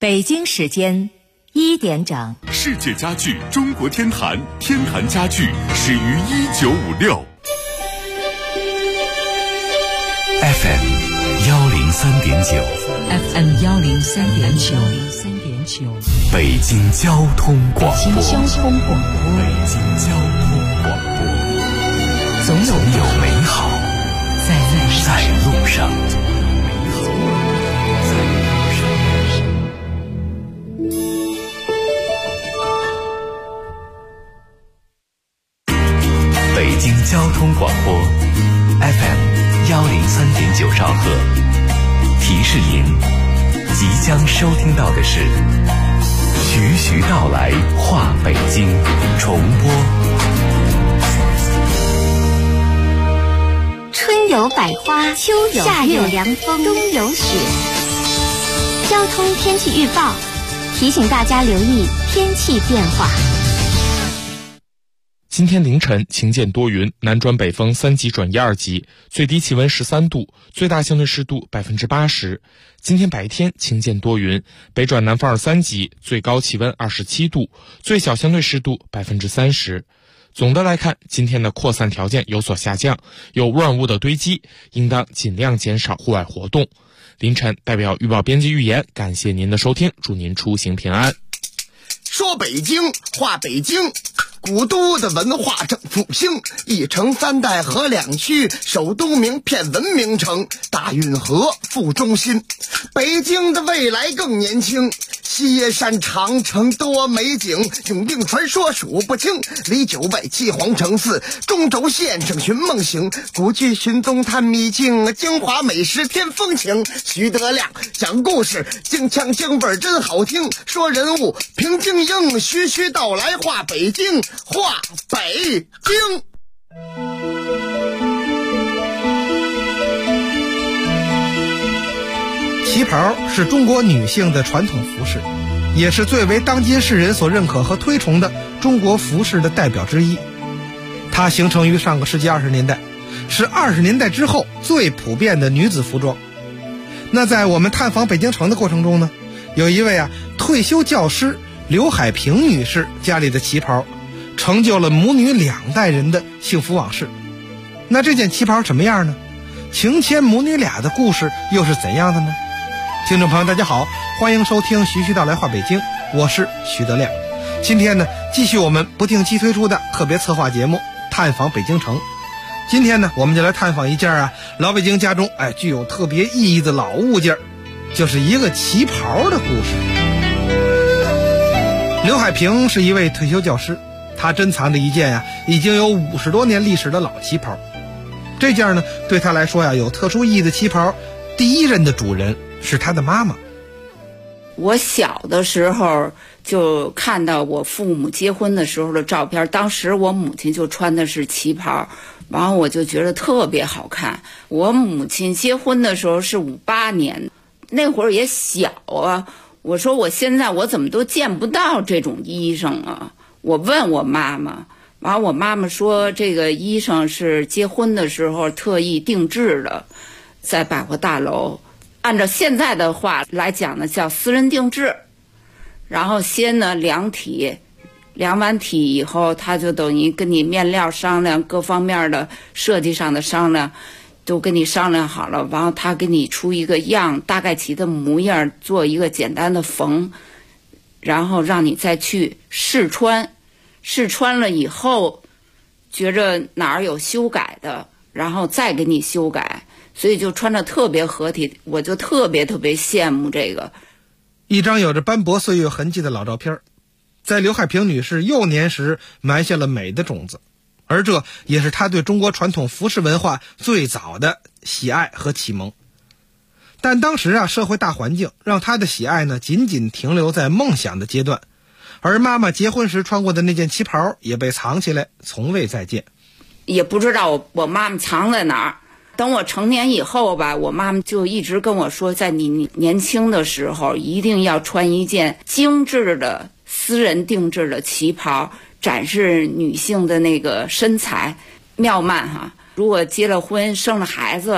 北京时间1点整， 世界家具中国天坛，天坛家具始于1956。FM 103.9 FM 103.9， 北京交通广播。 北京交通广播，总有美好在路上。 北京交通广播 FM 103.9兆赫，提示您即将收听到的是徐徐道来话北京重播。 春有百花，秋有夏有凉风，冬有雪。交通天气预报提醒大家留意天气变化。 今天凌晨晴间多云，南转北风3级转1、2级，最低气温13度，最大相对湿度80%。今天白天晴间多云，北转南风2、3级，最高气温27度，最小相对湿度30%。总的来看，今天的扩散条件有所下降，有污染物的堆积，应当尽量减少户外活动。凌晨代表预报编辑预言，感谢您的收听，祝您出行平安。 说北京话北京，古都的文化正复兴，一城3代合2区，首都名片文明城，大运河副中心。北京的未来更年轻，西山长城多美景，永定传说数不清，离9外7皇城4，中轴线上寻梦行，古剧寻踪探秘境，京华美食添风情。徐德亮讲故事，京腔京味真好听，说人物平静应，徐徐道来话北京，话北京。 旗袍是中国女性的传统服饰，也是最为当今世人所认可和推崇的中国服饰的代表之一。它形成于上个世纪20年代，是20年代之后最普遍的女子服装。那在我们探访北京城的过程中呢，有一位退休教师刘海平女士家里的旗袍成就了母女2代人的幸福往事。那这件旗袍什么样呢？情牵母女俩的故事又是怎样的呢？听众朋友大家好，欢迎收听徐徐道来话北京，我是徐德亮。今天呢，继续我们不定期推出的特别策划节目探访北京城。今天呢，我们就来探访一件老北京家中具有特别意义的老物件，就是一个旗袍的故事。刘海平是一位退休教师，他珍藏着一件已经有50多年历史的老旗袍。这件呢，对他来说有特殊意义的旗袍，第一任的主人是他的妈妈。 我小的时候就看到我父母结婚的时候的照片，当时我母亲就穿的是旗袍，然后我就觉得特别好看。我母亲结婚的时候是58年，那会儿也小我说我现在我怎么都见不到这种衣裳啊。我问我妈妈，然后我妈妈说这个衣裳是结婚的时候特意定制的，在百货大楼按照现在的话来讲呢，叫私人定制。然后先呢量体，量完体以后，他就等于跟你面料商量，各方面的设计上的商量都跟你商量好了，然后他给你出一个样，大概其的模样，做一个简单的缝，然后让你再去试穿。试穿了以后觉着哪儿有修改的，然后再给你修改，所以就穿着特别合体。我就特别羡慕这个。 一张有着斑驳岁月痕迹的老照片，在刘海平女士幼年时埋下了美的种子，而这也是她对中国传统服饰文化最早的喜爱和启蒙。但当时社会大环境让她的喜爱呢仅仅停留在梦想的阶段，而妈妈结婚时穿过的那件旗袍也被藏起来，从未再见。 也不知道我妈妈藏在哪儿。等我成年以后吧，我妈妈就一直跟我说，在你年轻的时候一定要穿一件精致的私人定制的旗袍，展示女性的那个身材妙曼如果结了婚生了孩子，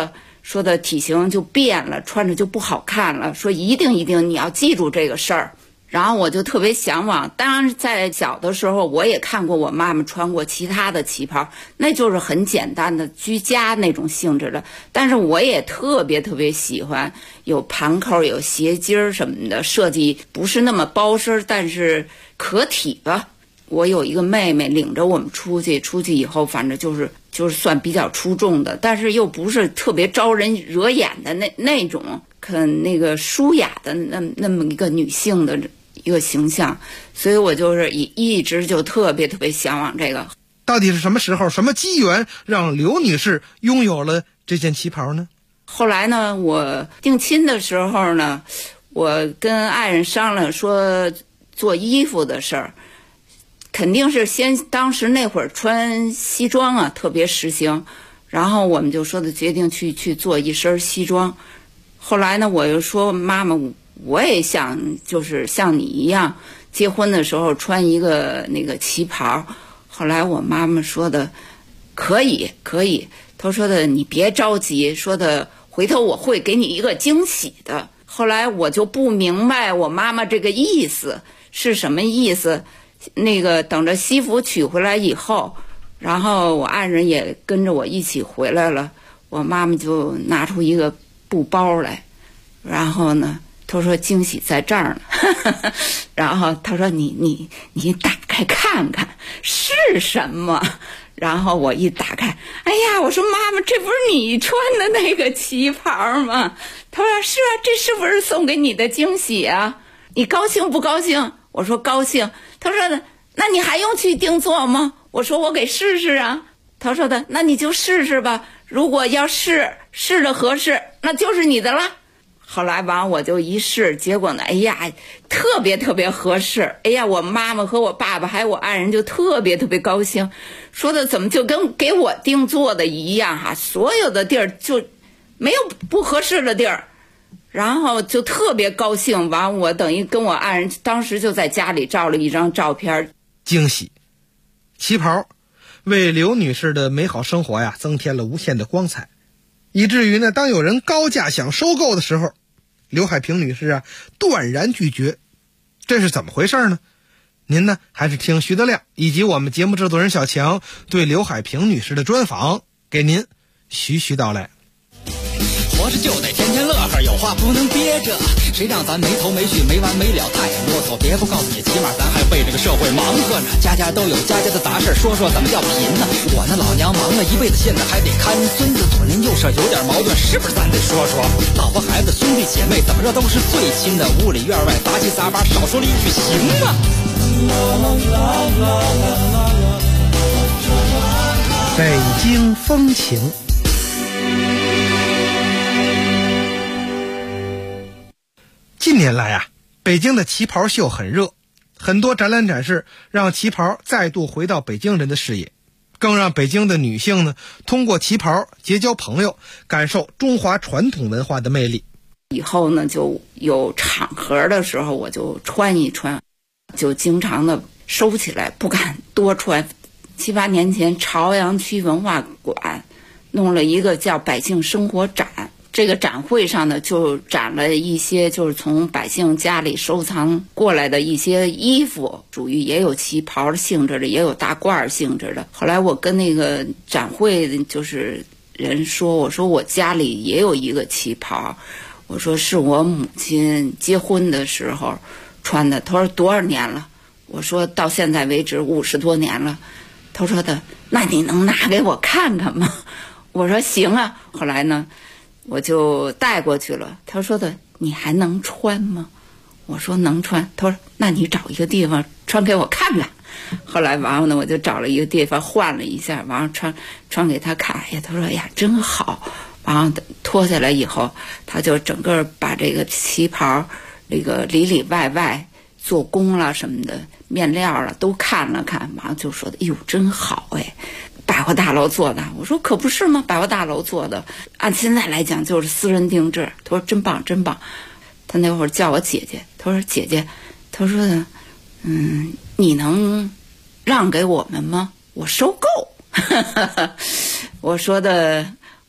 说的体型就变了，穿着就不好看了，说一定你要记住这个事儿。然后我就特别向往，当然在小的时候我也看过我妈妈穿过其他的旗袍，那就是很简单的居家那种性质的，但是我也特别喜欢有盘扣有斜襟什么的，设计不是那么包身，但是可体吧。我有一个妹妹领着我们出去以后，反正就是算比较出众的，但是又不是特别招人惹眼的那种，很那个舒雅的那么一个女性的一个形象，所以我就是一直就特别向往这个。 到底是什么时候、什么机缘让刘女士拥有了这件旗袍呢？ 后来呢，我定亲的时候呢，我跟爱人商量说做衣服的事儿，肯定是当时那会儿穿西装啊特别时兴，然后我们就说的决定去做一身西装。后来呢，我又说妈妈，我也想就是像你一样结婚的时候穿一个那个旗袍。后来我妈妈说的可以，她说的你别着急，说的回头我会给你一个惊喜的。后来我就不明白我妈妈这个意思是什么意思。那个等着西服娶回来以后，然后我爱人也跟着我一起回来了，我妈妈就拿出一个布包来，然后呢她说惊喜在这儿呢然后她说你打开看看是什么。然后我一打开，哎呀，我说妈妈，这不是你穿的那个旗袍吗？她说是啊，这是不是送给你的惊喜啊？你高兴不高兴？我说高兴。她说的那你还用去定做吗？我说我给试试啊。她说的那你就试试吧，如果要试的合适，那就是你的了。后来完我就一试，结果呢，哎呀，特别合适。哎呀，我妈妈和我爸爸还有我爱人就特别高兴，说的怎么就跟给我定做的一样哈，所有的地儿就没有不合适的地儿。然后就特别高兴，完我等于跟我爱人当时就在家里照了一张照片。 惊喜，旗袍为刘女士的美好生活呀增添了无限的光彩，以至于呢，当有人高价想收购的时候，刘海平女士啊断然拒绝。这是怎么回事呢？您呢还是听徐德亮以及我们节目制作人小强对刘海平女士的专访，给您徐徐道来。 活着就得天天乐呵，有话不能憋着，谁让咱没头没绪没完没了太啰嗦。别不告诉你，起码咱还为这个社会忙活着，家家都有家家的杂事，说怎么叫贫呢？我那老娘忙了一辈子，现在还得看孙子，左邻右舍有点矛盾，是不是咱得说？老婆孩子兄弟姐妹怎么着都是最亲的，屋里院外杂七杂八，少说了一句行吗？ 北京风情。近年来啊，北京的旗袍秀很热，很多展览展示让旗袍再度回到北京人的视野，更让北京的女性呢通过旗袍结交朋友，感受中华传统文化的魅力。 以后呢，就有场合的时候我就穿一穿，就经常的收起来，不敢多穿。7、8年前，朝阳区文化馆弄了一个叫百姓生活展，这个展会上呢，就展了一些就是从百姓家里收藏过来的一些衣服，属于也有旗袍性质的，也有大褂性质的。后来我跟那个展会就是人说，我说我家里也有一个旗袍，我说是我母亲结婚的时候穿的。他说多少年了？我说到现在为止50多年了。他说的那你能拿给我看看吗？我说行啊。后来呢我就带过去了。他说的你还能穿吗？我说能穿。他说那你找一个地方穿给我看看。后来完了呢，我就找了一个地方换了一下，完了穿给他看。哎呀，他说哎呀真好。完了脱下来以后，他就整个把这个旗袍这个里里外外做工了什么的面料了都看了看，完了就说的哎呦真好哎，百货大楼做的。我说可不是吗？百货大楼做的，按现在来讲就是私人定制。他说真棒真棒。他那会儿叫我姐姐，他说姐姐，他说的你能让给我们吗？我收购。我说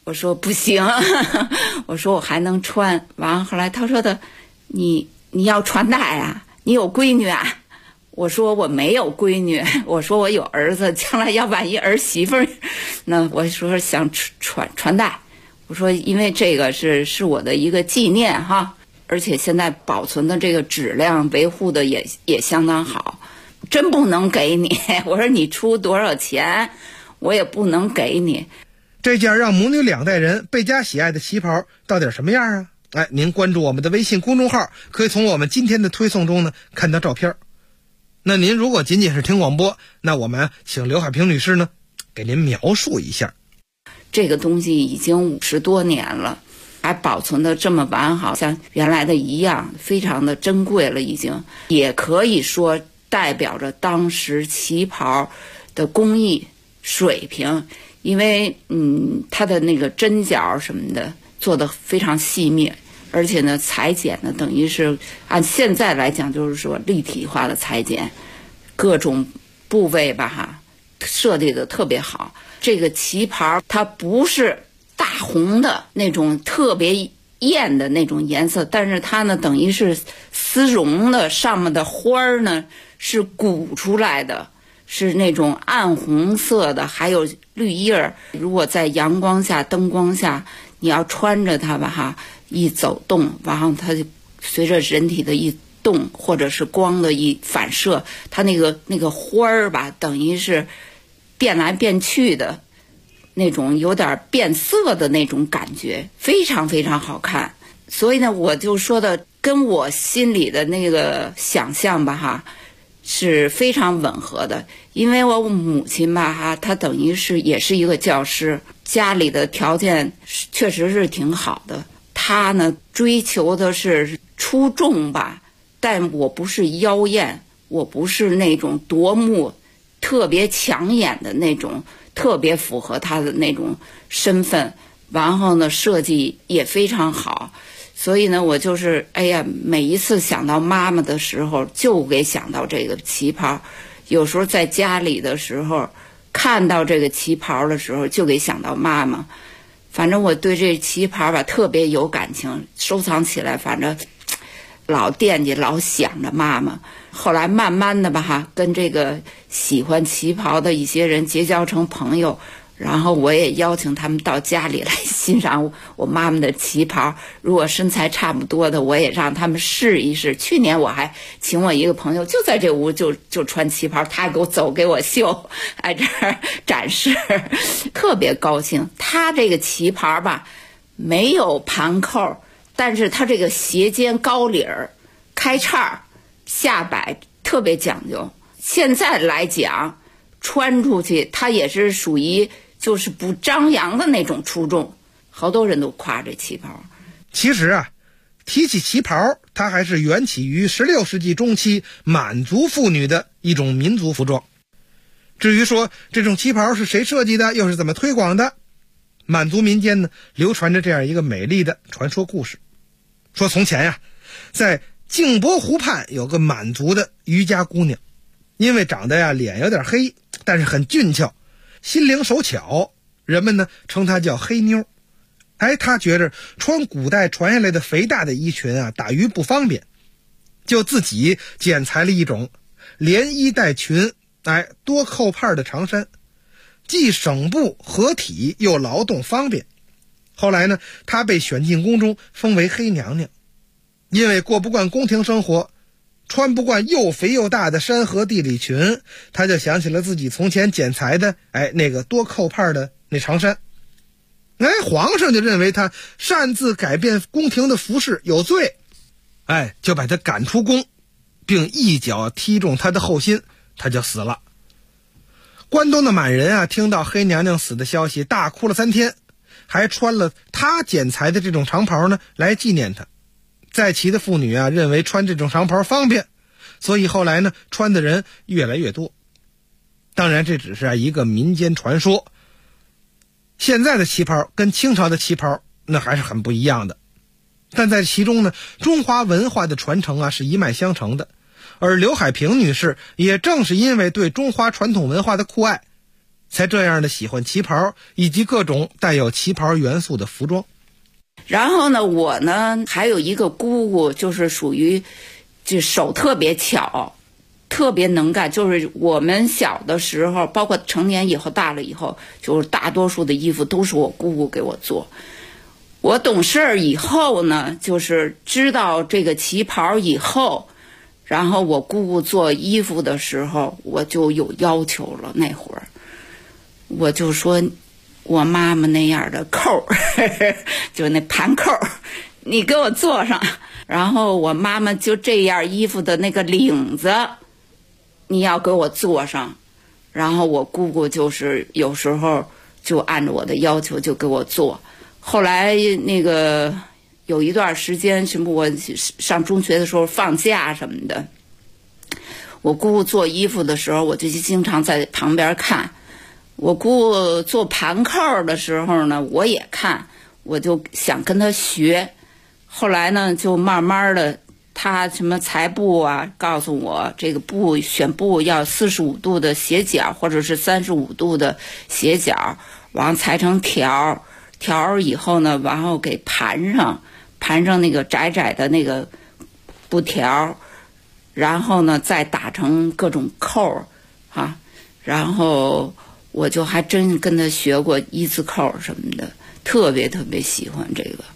我说不行，我说我还能穿。完后来他说的，你要穿戴啊，你有闺女啊？我说我没有闺女，我说我有儿子，将来要万一儿媳妇儿，那我说想传代。我说因为这个是我的一个纪念哈，而且现在保存的这个质量维护的也相当好，真不能给你。我说你出多少钱，我也不能给你。 这件让母女两代人倍加喜爱的旗袍到底什么样啊？您关注我们的微信公众号，可以从我们今天的推送中呢看到照片。那您如果仅仅是听广播，那我们请刘海平女士呢给您描述一下。 这个东西已经50多年了，还保存的这么完好，像原来的一样，非常的珍贵了，已经也可以说代表着当时旗袍的工艺水平，因为它的那个针脚什么的做得非常细密，而且呢裁剪呢等于是按现在来讲就是说立体化的裁剪，各种部位吧哈设计的特别好。这个旗袍它不是大红的那种特别艳的那种颜色，但是它呢等于是丝绒的，上面的花儿呢是鼓出来的，是那种暗红色的，还有绿叶儿。如果在阳光下灯光下你要穿着它吧哈，一走动，然后它就随着人体的一动或者是光的一反射，它那个花儿吧等于是变来变去的那种，有点变色的那种感觉，非常非常好看。所以呢我就说的跟我心里的那个想象吧哈是非常吻合的。因为我母亲吧哈，她等于是也是一个教师，家里的条件确实是挺好的，她呢追求的是出众吧，但我不是妖艳，我不是那种夺目特别抢眼的那种，特别符合她的那种身份，然后呢设计也非常好。所以呢我就是每一次想到妈妈的时候就给想到这个旗袍，有时候在家里的时候看到这个旗袍的时候就给想到妈妈。反正我对这旗袍吧特别有感情，收藏起来反正老惦记老想着妈妈。后来慢慢的吧哈，跟这个喜欢旗袍的一些人结交成朋友，然后我也邀请他们到家里来欣赏我妈妈的旗袍，如果身材差不多的我也让他们试一试。去年我还请我一个朋友就在这屋就穿旗袍，他给我秀，这儿展示，特别高兴。他这个旗袍吧没有盘扣，但是他这个斜肩高领儿开叉下摆特别讲究。现在来讲穿出去它也是属于就是不张扬的那种出众，好多人都夸这旗袍。 其实啊，提起旗袍，它还是缘起于16世纪中期满族妇女的一种民族服装。至于说这种旗袍是谁设计的，又是怎么推广的，满族民间呢流传着这样一个美丽的传说故事。说从前呀，在镜泊湖畔有个满族的渔家姑娘，因为长得脸有点黑，但是很俊俏，心灵手巧，人们呢称她叫黑妞。她觉着穿古代传下来的肥大的衣裙打鱼不方便，就自己剪裁了一种连衣带裙多扣帕的长衫，既省布合体又劳动方便。后来呢她被选进宫中，封为黑娘娘。因为过不惯宫廷生活，穿不惯又肥又大的山河地理裙，他就想起了自己从前剪裁的那个多扣帕的那长衫。皇上就认为他擅自改变宫廷的服饰有罪，就把他赶出宫，并一脚踢中他的后心，他就死了。关东的满人听到黑娘娘死的消息大哭了3天，还穿了他剪裁的这种长袍呢来纪念他。在齐的妇女认为穿这种长袍方便，所以后来呢穿的人越来越多。当然这只是一个民间传说，现在的旗袍跟清朝的旗袍那还是很不一样的。但在其中呢，中华文化的传承是一脉相承的。而刘海平女士也正是因为对中华传统文化的酷爱， 才这样的喜欢旗袍以及各种带有旗袍元素的服装。 然后呢，我呢还有一个姑姑，就是属于就手特别巧，特别能干。就是我们小的时候，包括成年以后大了以后，就是大多数的衣服都是我姑姑给我做。我懂事儿以后呢，就是知道这个旗袍以后，然后我姑姑做衣服的时候，我就有要求了。那会儿我就说，我妈妈那样的扣就那盘扣你给我做上，然后我妈妈就这样衣服的那个领子你要给我做上，然后我姑姑就是有时候就按照我的要求就给我做。后来那个有一段时间，什么我上中学的时候放假什么的，我姑姑做衣服的时候，我就经常在旁边看。我姑姑做盘扣的时候呢，我也看，我就想跟她学。后来呢，就慢慢的，她什么裁布啊，告诉我这个布选布要45度的斜角，或者是35度的斜角，然后裁成条以后呢，然后给盘上那个窄窄的那个布条，然后呢再打成各种扣啊，然后我就还真跟他学过一字扣什么的，特别特别喜欢这个。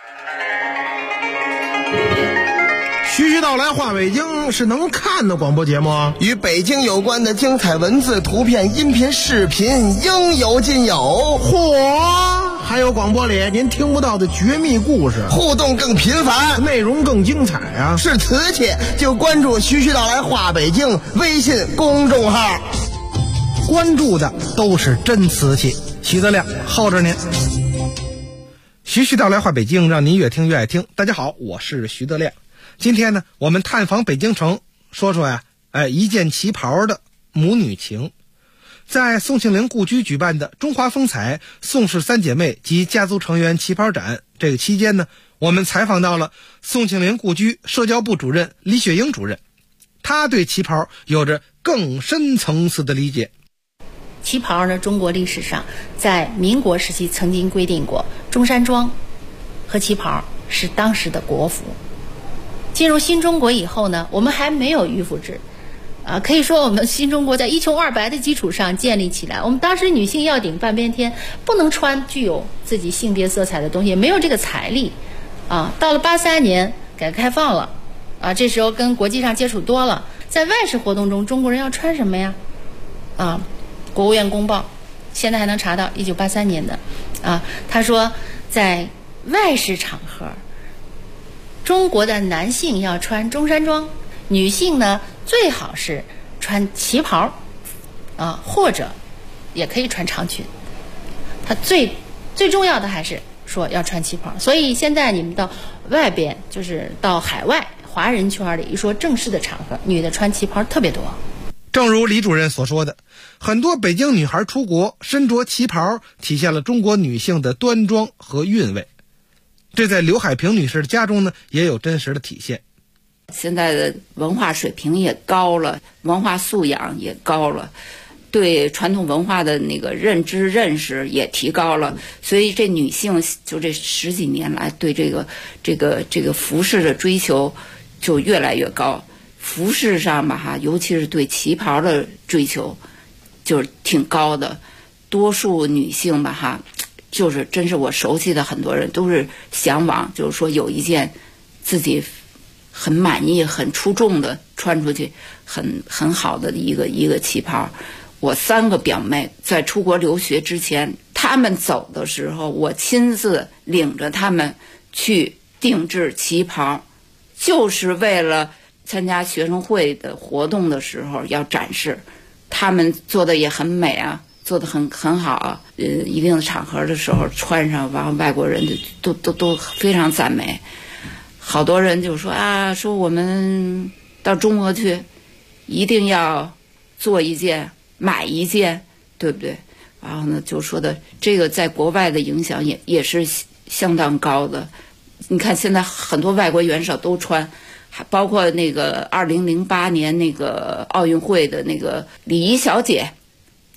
徐徐道来话北京是能看的广播节目啊， 与北京有关的精彩文字、图片、音频、视频应有尽有。 嚯！还有广播里您听不到的绝密故事， 互动更频繁， 内容更精彩啊！ 是瓷器就关注徐徐道来话北京微信公众号， 关注的都是真瓷器。徐德亮候着您。徐徐道来话北京，让您越听越爱听。大家好，我是徐德亮。今天呢，我们探访北京城，说说呀，一件旗袍的母女情。在宋庆龄故居举办的中华风采宋氏三姐妹及家族成员旗袍展这个期间呢，我们采访到了宋庆龄故居社交部主任李雪英主任，她对旗袍有着更深层次的理解。 旗袍呢，中国历史上在民国时期曾经规定过，中山装和旗袍是当时的国服。进入新中国以后呢，我们还没有御服制，可以说我们新中国在一穷二白的基础上建立起来。我们当时女性要顶半边天，不能穿具有自己性别色彩的东西，也没有这个财力。到了83年改革开放了，这时候跟国际上接触多了，在外事活动中，中国人要穿什么呀？国务院公报现在还能查到1983年的他说在外事场合，中国的男性要穿中山装，女性呢最好是穿旗袍或者也可以穿长裙。他最重要的还是说要穿旗袍。所以现在你们到外边，就是到海外华人圈里，一说正式的场合，女的穿旗袍特别多。 正如李主任所说的，很多北京女孩出国身着旗袍，体现了中国女性的端庄和韵味。这在刘海平女士的家中呢，也有真实的体现。 现在的文化水平也高了，文化素养也高了，对传统文化的那个认识也提高了，所以这女性就这10几年来对这个服饰的追求就越来越高。服饰上吧尤其是对旗袍的追求就是挺高的。多数女性吧就是真是我熟悉的很多人都是向往，就是说有一件自己很满意、很出众的穿出去很好的一个旗袍。我3个表妹在出国留学之前，她们走的时候，我亲自领着她们去定制旗袍，就是为了参加学生会的活动的时候要展示。她们做的也很美做得很好一定的场合的时候穿上，然后外国人就都非常赞美。好多人就说说我们到中国去一定要做一件买一件，对不对？然后呢就说的这个在国外的影响也是相当高的。你看现在很多外国元首都穿，还包括那个2008年那个奥运会的那个礼仪小姐，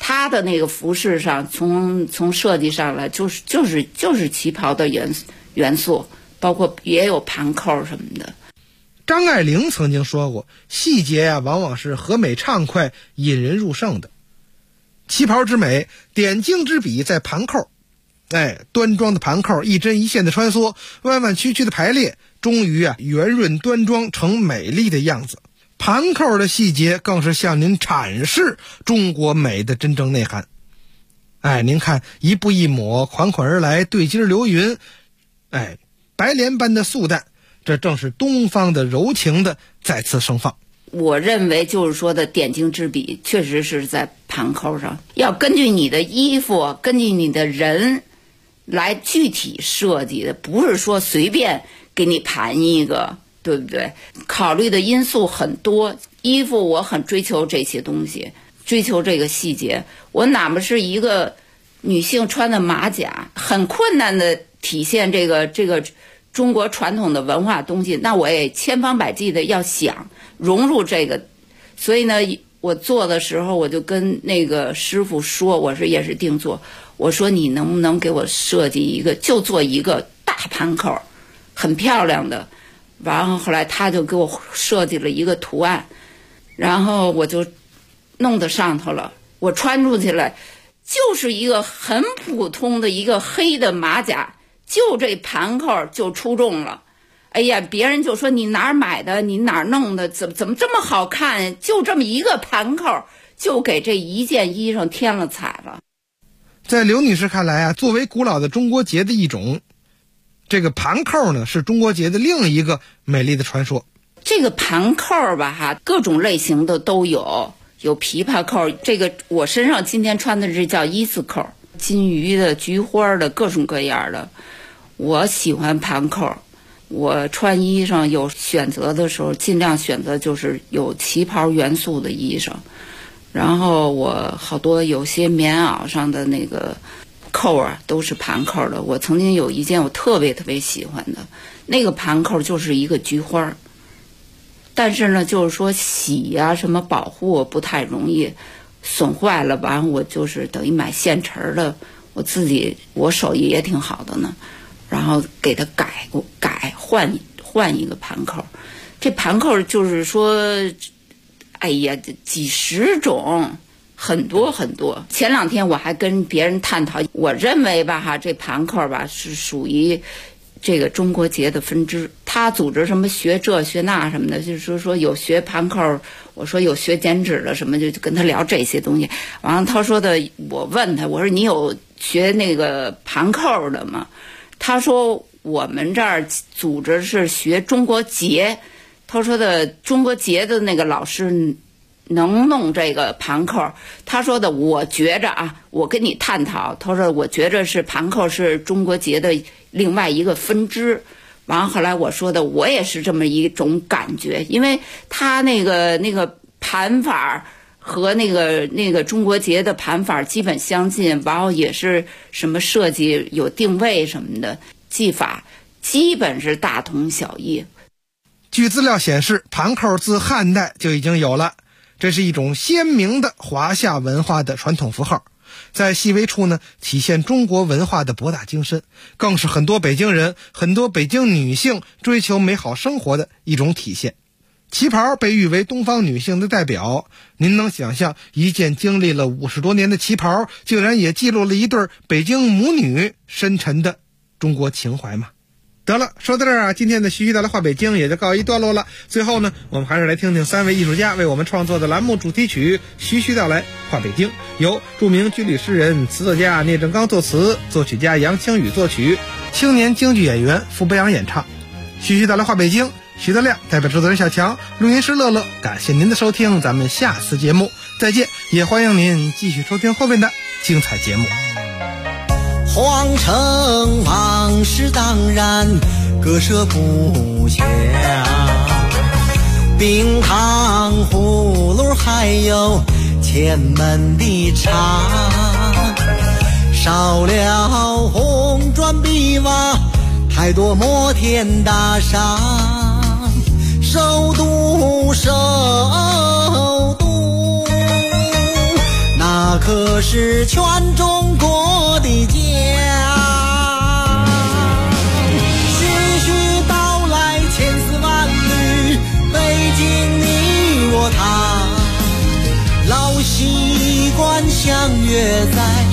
它的那个服饰上，从设计上来就是旗袍的元素，包括也有盘扣什么的。 张爱玲曾经说过，细节呀，往往是和美畅快、引人入胜的。旗袍之美，点睛之笔在盘扣。端庄的盘扣一针一线的穿梭，弯弯曲曲的排列，终于圆润端庄成美丽的样子。盘扣的细节更是向您阐释中国美的真正内涵。您看一步一抹，款款而来，对襟流云，白莲般的素淡，这正是东方的柔情的再次盛放。 我认为就是说的点睛之笔确实是在盘扣上，要根据你的衣服，根据你的人来具体设计的，不是说随便给你盘一个，对不对？考虑的因素很多，衣服我很追求这些东西，追求这个细节。我哪怕是一个女性穿的马甲，很困难的体现这个中国传统的文化东西，那我也千方百计的要想融入这个。所以呢，我做的时候我就跟那个师傅说，我是也是定做，我说你能不能给我设计一个，就做一个大盘扣，很漂亮的。然后后来他就给我设计了一个图案，然后我就弄到上头了。我穿出去了，就是一个很普通的一个黑的马甲，就这盘扣就出众了。哎呀，别人就说你哪儿买的，你哪儿弄的，怎么这么好看？就这么一个盘扣，就给这一件衣裳添了彩了。 在刘女士看来作为古老的中国结的一种，这个盘扣呢是中国结的另一个美丽的传说。 这个盘扣吧各种类型的都有琵琶扣，这个我身上今天穿的这叫一字扣，金鱼的、菊花的，各种各样的。我喜欢盘扣，我穿衣裳有选择的时候，尽量选择就是有旗袍元素的衣裳。然后我好多有些棉袄上的那个扣都是盘扣的。我曾经有一件我特别特别喜欢的，那个盘扣就是一个菊花，但是呢就是说洗什么保护不太容易，损坏了完我就是等于买现成的，我手艺也挺好的呢，然后给它改换一个盘扣。这盘扣就是说哎呀几十种，很多很多。前两天我还跟别人探讨，我认为吧这盘扣吧是属于这个中国结的分支。他组织什么学这学那什么的，就是说有学盘扣，我说有学剪纸的什么，就跟他聊这些东西。完了他说的，我问他，我说你有学那个盘扣的吗？他说我们这儿组织是学中国结。他说的中国结的那个老师能弄这个盘扣。他说的我觉着我跟你探讨，他说我觉着是盘扣是中国结的另外一个分支。完后来我说的我也是这么一种感觉，因为他那个盘法和那个中国结的盘法基本相近，然后也是什么设计有定位什么的技法基本是大同小异。 据资料显示，盘扣自汉代就已经有了，这是一种鲜明的华夏文化的传统符号，在细微处呢体现中国文化的博大精深，更是很多北京人、很多北京女性追求美好生活的一种体现。旗袍被誉为东方女性的代表，您能想象一件经历了50多年的旗袍，竟然也记录了一对北京母女深沉的中国情怀吗？得了，说到这儿今天的徐徐道来话北京也就告一段落了。最后呢，我们还是来听听3位艺术家为我们创作的栏目主题曲《徐徐道来话北京》，由著名军旅诗人、词作家聂正刚作词，作曲家杨清宇作曲，青年京剧演员傅北阳演唱。徐徐道来话北京，徐德亮代表制作人小强，录音师乐乐，感谢您的收听，咱们下次节目再见，也欢迎您继续收听后面的精彩节目。 皇城往事当然割舍不下，冰糖葫芦还有前门的茶，少了红砖碧瓦，太多摩天大厦，首都那可是全中国的家。徐徐道来千丝万缕，北京你我他，老习惯相约在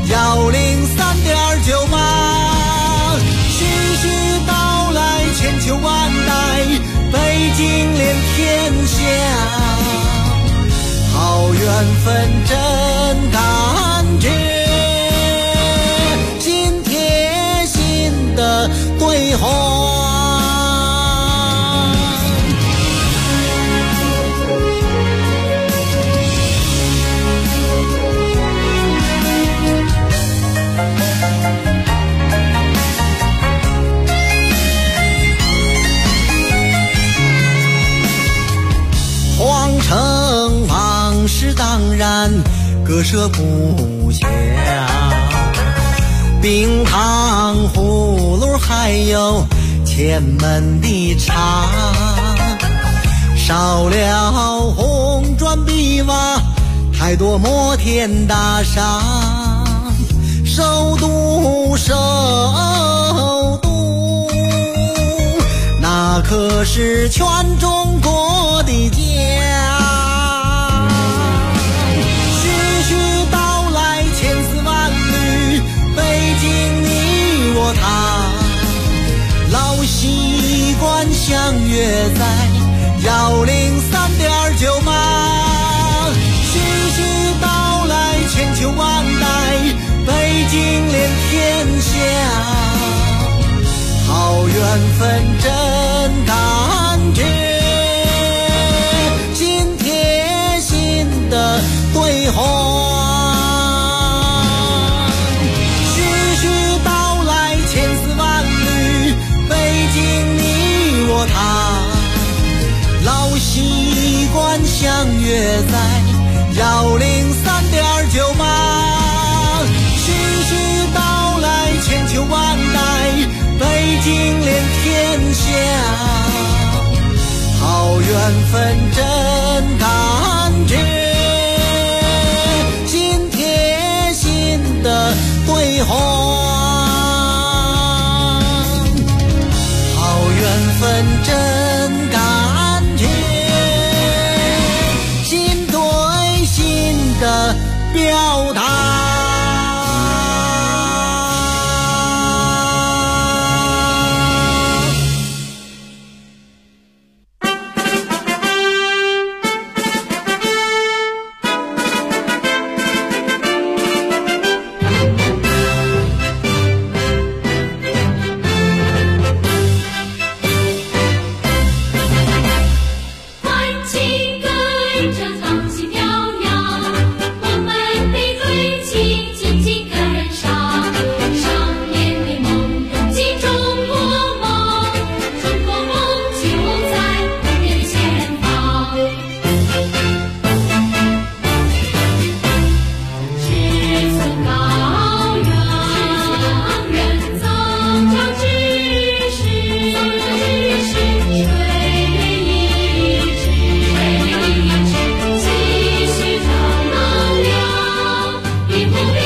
103.98。徐徐道来千秋万代，北京连天下。好缘分真感觉，心贴心的对话。皇城往事当然割舍不下，冰糖葫芦还有前门的茶，少了红砖碧瓦，太多摩天大厦。首都首都，那可是全中国的家。徐徐道来千丝万缕，北京你我他，老习惯相约在103.98。徐徐道来千秋万代，北京连天下。好缘分真感觉，心贴心的对话。徐徐道来千丝万缕，北京你我他，老习惯相约在103.98。徐徐道来千秋万代，北京连天下。好缘分真感觉，心贴心的对话。好缘分真感觉，心对心的表达。 一步。